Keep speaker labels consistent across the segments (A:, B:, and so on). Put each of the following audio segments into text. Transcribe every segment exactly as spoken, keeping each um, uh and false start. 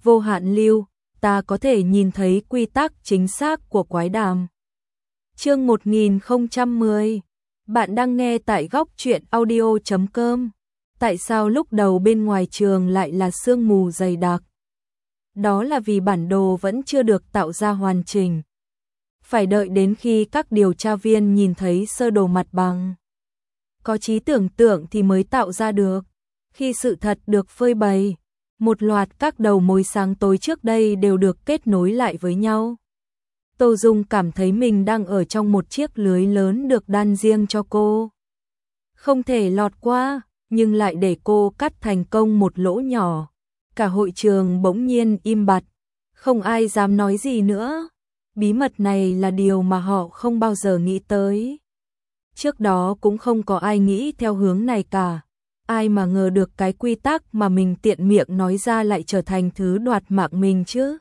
A: vô hạn lưu, ta có thể nhìn thấy quy tắc chính xác của quái đàm. Chương một nghìn không trăm mười. Bạn đang nghe tại góc truyện audio chấm com. Tại sao lúc đầu bên ngoài trường lại là sương mù dày đặc? Đó là vì bản đồ vẫn chưa được tạo ra hoàn chỉnh. Phải đợi đến khi các điều tra viên nhìn thấy sơ đồ mặt bằng, có trí tưởng tượng thì mới tạo ra được. Khi sự thật được phơi bày, một loạt các đầu mối sáng tối trước đây đều được kết nối lại với nhau. Tô Dung cảm thấy mình đang ở trong một chiếc lưới lớn được đan riêng cho cô. Không thể lọt qua, nhưng lại để cô cắt thành công một lỗ nhỏ. Cả hội trường bỗng nhiên im bặt, không ai dám nói gì nữa. Bí mật này là điều mà họ không bao giờ nghĩ tới. Trước đó cũng không có ai nghĩ theo hướng này cả. Ai mà ngờ được cái quy tắc mà mình tiện miệng nói ra lại trở thành thứ đoạt mạng mình chứ.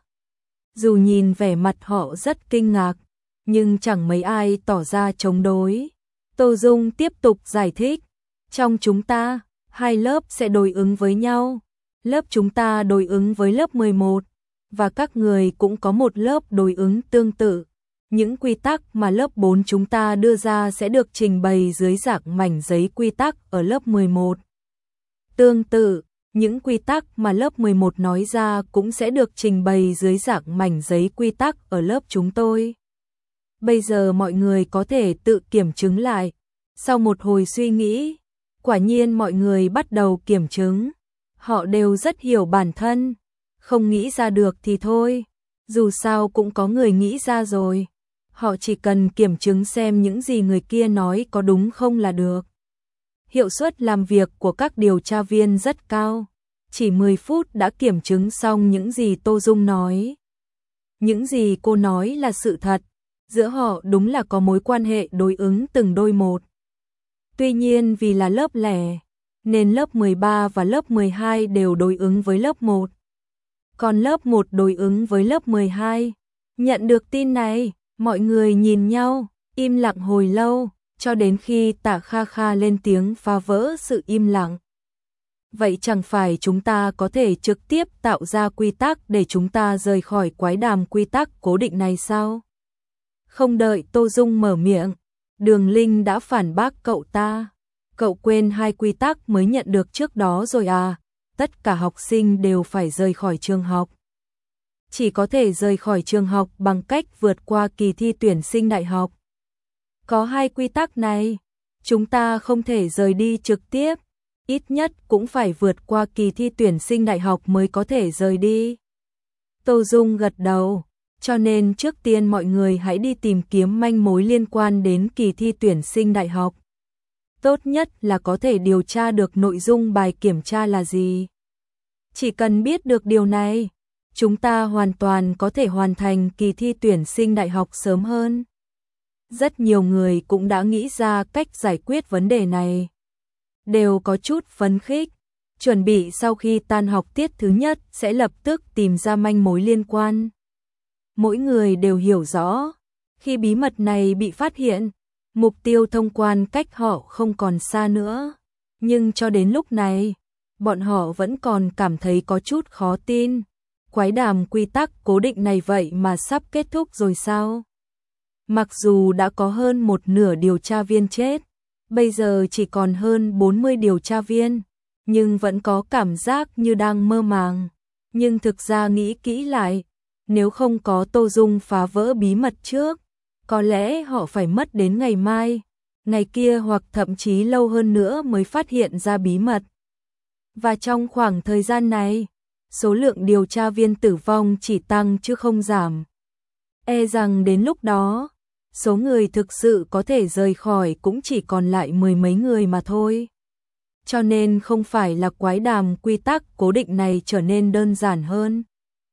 A: Dù nhìn vẻ mặt họ rất kinh ngạc, nhưng chẳng mấy ai tỏ ra chống đối. Tô Dung tiếp tục giải thích. Trong chúng ta, hai lớp sẽ đối ứng với nhau. Lớp chúng ta đối ứng với lớp mười một, và các người cũng có một lớp đối ứng tương tự. Những quy tắc mà lớp bốn chúng ta đưa ra sẽ được trình bày dưới dạng mảnh giấy quy tắc ở lớp mười một. Tương tự, những quy tắc mà lớp mười một nói ra cũng sẽ được trình bày dưới dạng mảnh giấy quy tắc ở lớp chúng tôi. Bây giờ mọi người có thể tự kiểm chứng lại. Sau một hồi suy nghĩ, quả nhiên mọi người bắt đầu kiểm chứng. Họ đều rất hiểu bản thân, không nghĩ ra được thì thôi, dù sao cũng có người nghĩ ra rồi. Họ chỉ cần kiểm chứng xem những gì người kia nói có đúng không là được. Hiệu suất làm việc của các điều tra viên rất cao, chỉ mười phút đã kiểm chứng xong những gì Tô Dung nói. Những gì cô nói là sự thật, giữa họ đúng là có mối quan hệ đối ứng từng đôi một. Tuy nhiên vì là lớp lẻ, nên lớp mười ba và lớp mười hai đều đối ứng với lớp một. Còn lớp một đối ứng với lớp mười hai. Nhận được tin này, mọi người nhìn nhau, im lặng hồi lâu, cho đến khi Tạ Kha Kha lên tiếng phá vỡ sự im lặng. Vậy chẳng phải chúng ta có thể trực tiếp tạo ra quy tắc để chúng ta rời khỏi quái đàm quy tắc cố định này sao? Không đợi Tô Dung mở miệng, Đường Linh đã phản bác cậu ta. Cậu quên hai quy tắc mới nhận được trước đó rồi à? Tất cả học sinh đều phải rời khỏi trường học. Chỉ có thể rời khỏi trường học bằng cách vượt qua kỳ thi tuyển sinh đại học. Có hai quy tắc này, chúng ta không thể rời đi trực tiếp, ít nhất cũng phải vượt qua kỳ thi tuyển sinh đại học mới có thể rời đi. Tô Dung gật đầu, cho nên trước tiên mọi người hãy đi tìm kiếm manh mối liên quan đến kỳ thi tuyển sinh đại học. Tốt nhất là có thể điều tra được nội dung bài kiểm tra là gì. Chỉ cần biết được điều này, chúng ta hoàn toàn có thể hoàn thành kỳ thi tuyển sinh đại học sớm hơn. Rất nhiều người cũng đã nghĩ ra cách giải quyết vấn đề này. Đều có chút phấn khích, chuẩn bị sau khi tan học tiết thứ nhất sẽ lập tức tìm ra manh mối liên quan. Mỗi người đều hiểu rõ, khi bí mật này bị phát hiện, mục tiêu thông quan cách họ không còn xa nữa. Nhưng cho đến lúc này, bọn họ vẫn còn cảm thấy có chút khó tin. Quái đàm quy tắc cố định này vậy mà sắp kết thúc rồi sao? Mặc dù đã có hơn một nửa điều tra viên chết, bây giờ chỉ còn hơn bốn mươi điều tra viên, nhưng vẫn có cảm giác như đang mơ màng. Nhưng thực ra nghĩ kỹ lại, nếu không có Tô Dung phá vỡ bí mật trước, có lẽ họ phải mất đến ngày mai, ngày kia hoặc thậm chí lâu hơn nữa mới phát hiện ra bí mật. Và trong khoảng thời gian này, số lượng điều tra viên tử vong chỉ tăng chứ không giảm. E rằng đến lúc đó, số người thực sự có thể rời khỏi cũng chỉ còn lại mười mấy người mà thôi. Cho nên không phải là quái đàm quy tắc cố định này trở nên đơn giản hơn,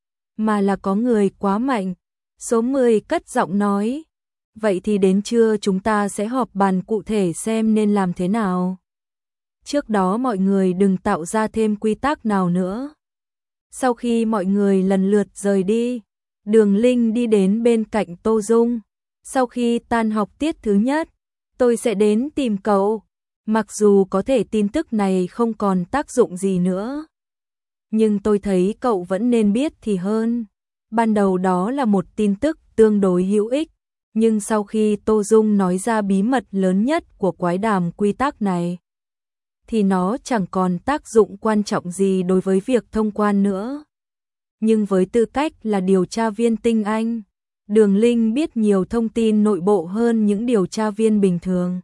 A: mà là có người quá mạnh. Số mười cất giọng nói, vậy thì đến trưa chúng ta sẽ họp bàn cụ thể xem nên làm thế nào. Trước đó mọi người đừng tạo ra thêm quy tắc nào nữa. Sau khi mọi người lần lượt rời đi, Đường Linh đi đến bên cạnh Tô Dung. Sau khi tan học tiết thứ nhất, tôi sẽ đến tìm cậu. Mặc dù có thể tin tức này không còn tác dụng gì nữa, Nhưng tôi thấy cậu vẫn nên biết thì hơn. Ban đầu đó là một tin tức tương đối hữu ích, nhưng sau khi Tô Dung nói ra bí mật lớn nhất của quái đàm quy tắc này, thì nó chẳng còn tác dụng quan trọng gì đối với việc thông quan nữa. Nhưng với tư cách là điều tra viên tinh anh, Đường Linh biết nhiều thông tin nội bộ hơn những điều tra viên bình thường.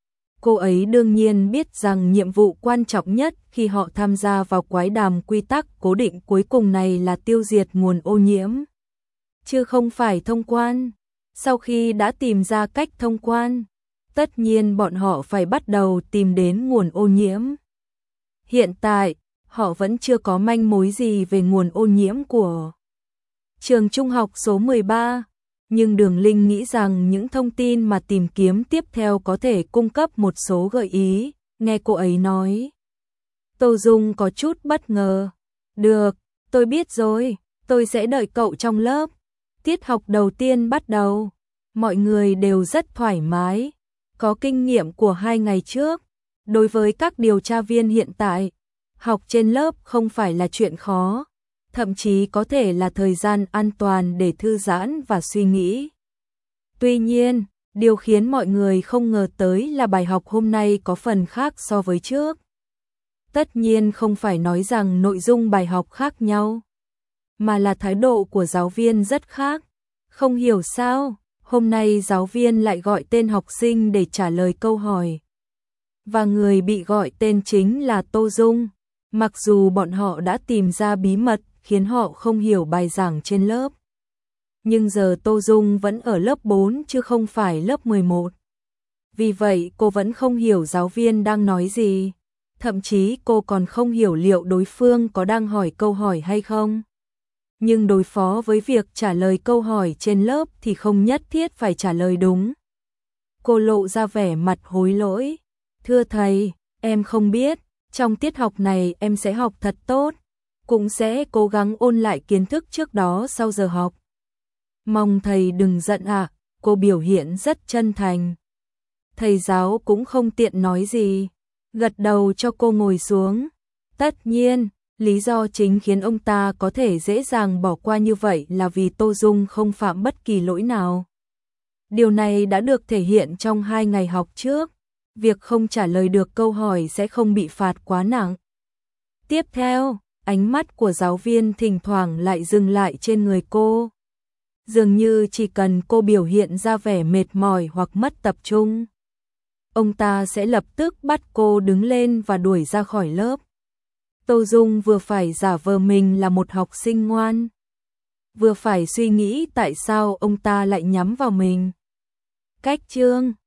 A: Cô ấy đương nhiên biết rằng nhiệm vụ quan trọng nhất khi họ tham gia vào quái đàm quy tắc cố định cuối cùng này là tiêu diệt nguồn ô nhiễm, chứ không phải thông quan. Sau khi đã tìm ra cách thông quan, tất nhiên bọn họ phải bắt đầu tìm đến nguồn ô nhiễm. Hiện tại, họ vẫn chưa có manh mối gì về nguồn ô nhiễm của trường trung học số mười ba, nhưng Đường Linh nghĩ rằng những thông tin mà tìm kiếm tiếp theo có thể cung cấp một số gợi ý. Nghe cô ấy nói, Tô Dung có chút bất ngờ. Được, tôi biết rồi, tôi sẽ đợi cậu trong lớp. Tiết học đầu tiên bắt đầu, mọi người đều rất thoải mái, có kinh nghiệm của hai ngày trước. Đối với các điều tra viên hiện tại, học trên lớp không phải là chuyện khó, thậm chí có thể là thời gian an toàn để thư giãn và suy nghĩ. Tuy nhiên, điều khiến mọi người không ngờ tới là bài học hôm nay có phần khác so với trước. Tất nhiên không phải nói rằng nội dung bài học khác nhau, mà là thái độ của giáo viên rất khác. Không hiểu sao, hôm nay giáo viên lại gọi tên học sinh để trả lời câu hỏi. Và người bị gọi tên chính là Tô Dung. Mặc dù bọn họ đã tìm ra bí mật khiến họ không hiểu bài giảng trên lớp, nhưng giờ Tô Dung vẫn ở lớp bốn chứ không phải lớp mười một. Vì vậy cô vẫn không hiểu giáo viên đang nói gì. Thậm chí cô còn không hiểu liệu đối phương có đang hỏi câu hỏi hay không. Nhưng đối phó với việc trả lời câu hỏi trên lớp thì không nhất thiết phải trả lời đúng. Cô lộ ra vẻ mặt hối lỗi. Thưa thầy, em không biết, trong tiết học này em sẽ học thật tốt, cũng sẽ cố gắng ôn lại kiến thức trước đó sau giờ học. Mong thầy đừng giận ạ, à, cô biểu hiện rất chân thành. Thầy giáo cũng không tiện nói gì, gật đầu cho cô ngồi xuống. Tất nhiên, lý do chính khiến ông ta có thể dễ dàng bỏ qua như vậy là vì Tô Dung không phạm bất kỳ lỗi nào. Điều này đã được thể hiện trong hai ngày học trước. Việc không trả lời được câu hỏi sẽ không bị phạt quá nặng. Tiếp theo, ánh mắt của giáo viên thỉnh thoảng lại dừng lại trên người cô. Dường như chỉ cần cô biểu hiện ra vẻ mệt mỏi hoặc mất tập trung, ông ta sẽ lập tức bắt cô đứng lên và đuổi ra khỏi lớp. Tô Dung vừa phải giả vờ mình là một học sinh ngoan, vừa phải suy nghĩ tại sao ông ta lại nhắm vào mình. Cách chương